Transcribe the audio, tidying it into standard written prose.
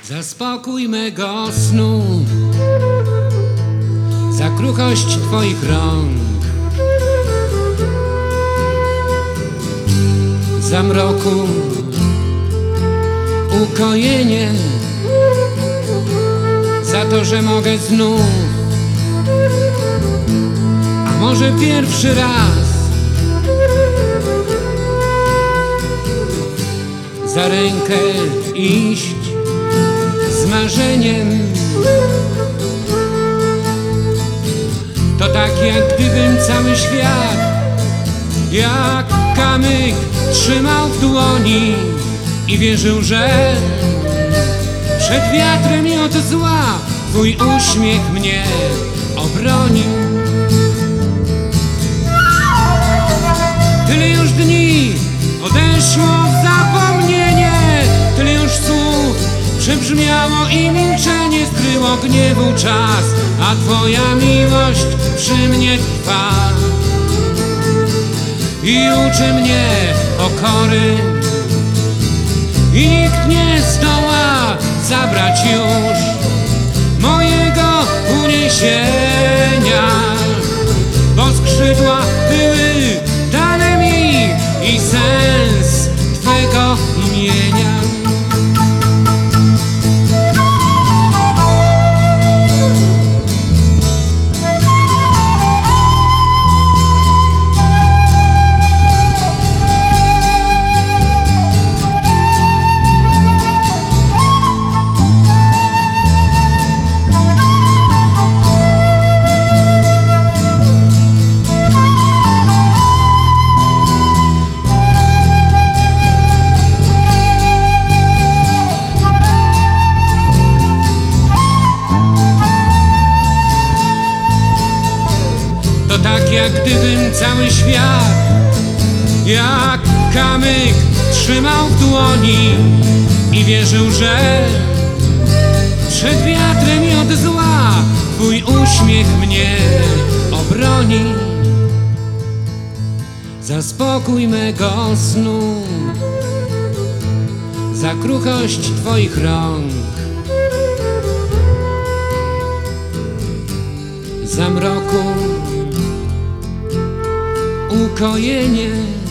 za spokój mego snu, za kruchość Twoich rąk, za mroku ukojenie, za to, że mogę znów, a może pierwszy raz, za rękę iść z marzeniem. To tak, jak gdybym cały świat jak kamyk trzymał w dłoni i wierzył, że przed wiatrem i od zła Twój uśmiech mnie obroni. Tyle już dni odeszło w zapomnienie, tyle już słów przebrzmiało i milczenie skryło gniewu czas, a Twoja miłość przy mnie trwa i uczy mnie pokory i nikt nie zdoła zabrać już mojego uniesienia, bo skrzydła były dane mi i sens Twego imienia. To tak, jak gdybym cały świat jak kamyk trzymał w dłoni i wierzył, że przed wiatrem i od zła Twój uśmiech mnie obroni. Za spokój mego snu, za kruchość Twoich rąk, za mroku ukojenie.